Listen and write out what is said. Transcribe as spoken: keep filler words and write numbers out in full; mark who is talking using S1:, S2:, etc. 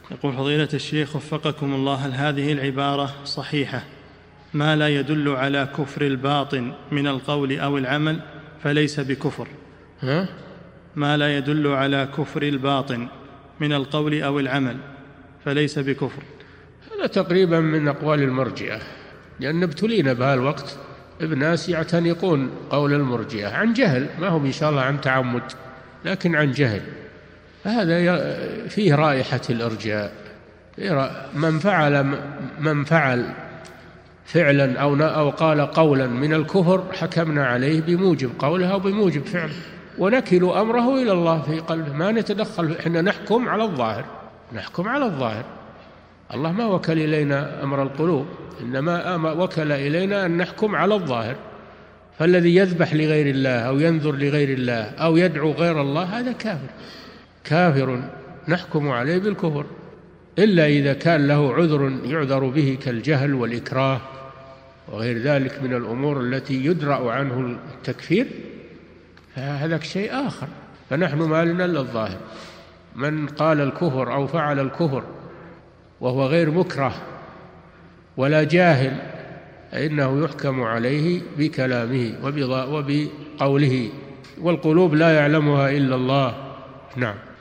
S1: يقول فضيلة الشيخ وفقكم الله، هل هذه العبارة صحيحة: ما لا يدل على كفر الباطن من القول أو العمل فليس بكفر؟
S2: ها؟
S1: ما لا يدل على كفر الباطن من القول أو العمل فليس بكفر.
S2: هذا تقريبا من أقوال المرجئة، لأن ابتلينا بها الوقت بناس يعتنقون قول المرجئة عن جهل، ما هم إن شاء الله عن تعمد لكن عن جهل. فهذا فيه رائحة الإرجاء. من فعل من فعل فعلا أو أو قال قولا من الكفر حكمنا عليه بموجب قوله أو بموجب فعله، ونكل أمره إلى الله في قلبه، ما نتدخل. إحنا نحكم على الظاهر، نحكم على الظاهر. الله ما وكل إلينا أمر القلوب، إنما وكل إلينا أن نحكم على الظاهر. فالذي يذبح لغير الله أو ينذر لغير الله أو يدعو غير الله هذا كافر، كافر نحكم عليه بالكفر، إلا إذا كان له عذر يعذر به كالجهل والإكراه وغير ذلك من الأمور التي يدرأ عنه التكفير، فهذا شيء آخر. فنحن ما لنا إلا الظاهر. من قال الكفر أو فعل الكفر وهو غير مكره ولا جاهل فإنه يحكم عليه بكلامه وبقوله، والقلوب لا يعلمها إلا الله. نعم.